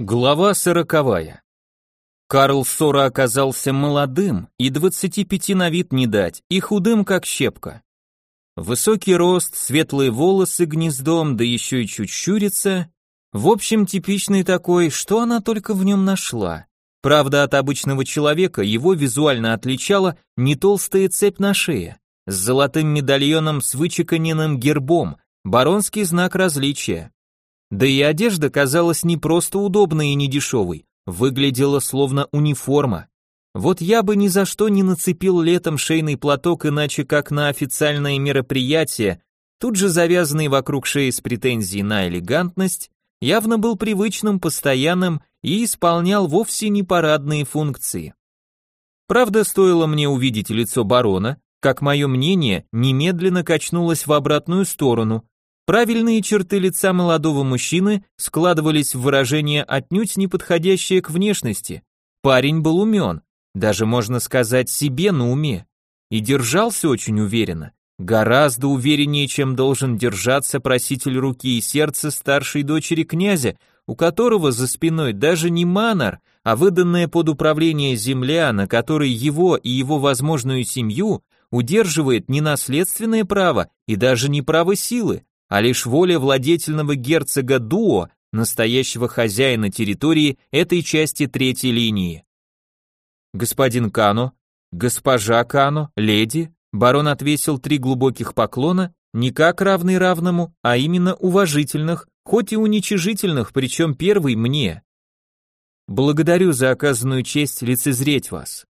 Глава 40. Карл Сора оказался молодым, и 25 на вид не дать, и худым как щепка. Высокий рост, светлые волосы гнездом, да еще и чуть щурится. В общем, типичный такой, что она только в нем нашла. Правда, от обычного человека его визуально отличала не толстая цепь на шее, с золотым медальоном с вычеканенным гербом, баронский знак различия. Да и одежда казалась не просто удобной и недешевой, выглядела словно униформа. Вот я бы ни за что не нацепил летом шейный платок иначе как на официальное мероприятие, тут же завязанный вокруг шеи с претензией на элегантность, явно был привычным, постоянным и исполнял вовсе не парадные функции. Правда, стоило мне увидеть лицо барона, как мое мнение немедленно качнулось в обратную сторону. Правильные черты лица молодого мужчины складывались в выражение отнюдь не подходящее к внешности. Парень был умен, даже можно сказать себе на уме, и держался очень уверенно, гораздо увереннее, чем должен держаться проситель руки и сердца старшей дочери князя, у которого за спиной даже не манор, а выданная под управление земля, на которой его и его возможную семью удерживает не наследственное право и даже не право силы, а лишь воля владетельного герцога Дуо, настоящего хозяина территории этой части третьей линии. Господин Кано, госпожа Кано, леди, барон отвесил 3 глубоких поклона, не как равный равному, а именно уважительных, хоть и уничижительных, причем первый мне. Благодарю за оказанную честь лицезреть вас.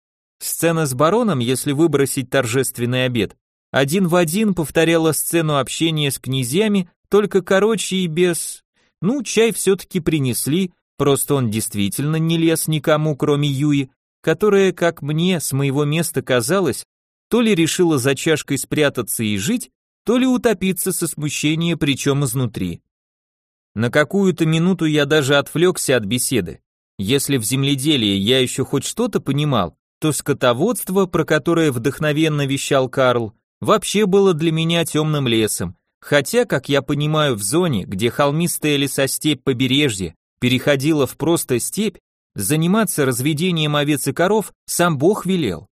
Сцена с бароном, если выбросить торжественный обед, один в один повторяла сцену общения с князьями, только короче и без... Ну, чай все-таки принесли, просто он действительно не лез никому, кроме Юи, которая, как мне, с моего места казалось, то ли решила за чашкой спрятаться и жить, то ли утопиться со смущения, причем изнутри. На какую-то минуту я даже отвлекся от беседы. Если в земледелии я еще хоть что-то понимал, то скотоводство, про которое вдохновенно вещал Карл, вообще было для меня темным лесом, хотя, как я понимаю, в зоне, где холмистая лесостепь побережья переходила в просто степь, заниматься разведением овец и коров сам Бог велел.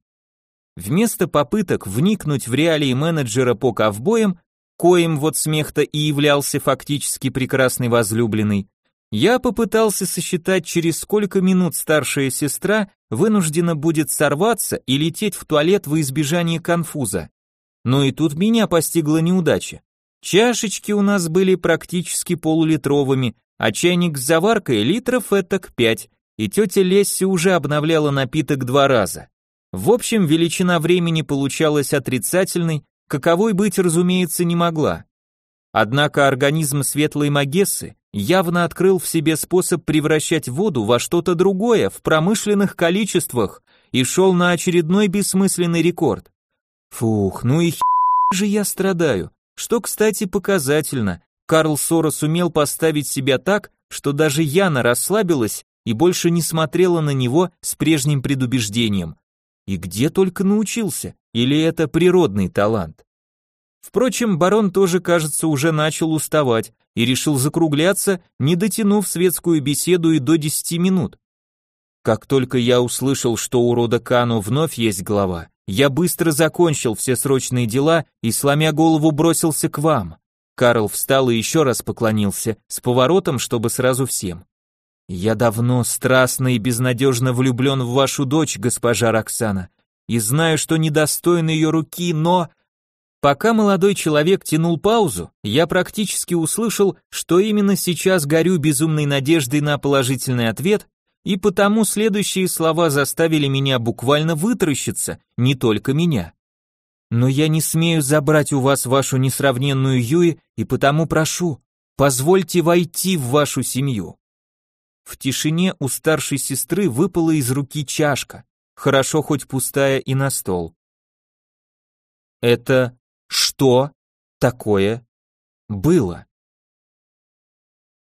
Вместо попыток вникнуть в реалии менеджера по ковбоям, коим вот смех-то и являлся фактически прекрасный возлюбленный, я попытался сосчитать, через сколько минут старшая сестра вынуждена будет сорваться и лететь в туалет во избежание конфуза. Но и тут меня постигла неудача. Чашечки у нас были практически полулитровыми, а чайник с заваркой литров этак 5, и тетя Лесси уже обновляла напиток 2 раза. В общем, величина времени получалась отрицательной, каковой быть, разумеется, не могла. Однако организм светлой Магессы явно открыл в себе способ превращать воду во что-то другое в промышленных количествах и шел на очередной бессмысленный рекорд. Фух, ну и же я страдаю, что, кстати, показательно. Карл Сора сумел поставить себя так, что даже Яна расслабилась и больше не смотрела на него с прежним предубеждением. И где только научился, или это природный талант? Впрочем, барон тоже, кажется, уже начал уставать и решил закругляться, не дотянув светскую беседу и до 10 минут. Как только я услышал, что у рода Кано вновь есть глава, я быстро закончил все срочные дела и, сломя голову, бросился к вам. Карл встал и еще раз поклонился, с поворотом, чтобы сразу всем. Я давно страстно и безнадежно влюблен в вашу дочь, госпожа Роксана, и знаю, что недостоин ее руки, но... Пока молодой человек тянул паузу, я практически услышал, что именно сейчас горю безумной надеждой на положительный ответ, и потому следующие слова заставили меня буквально вытаращиться, не только меня. Но я не смею забрать у вас вашу несравненную Юи, и потому прошу, позвольте войти в вашу семью. В тишине у старшей сестры выпала из руки чашка, хорошо хоть пустая, и на стол. Это что такое было?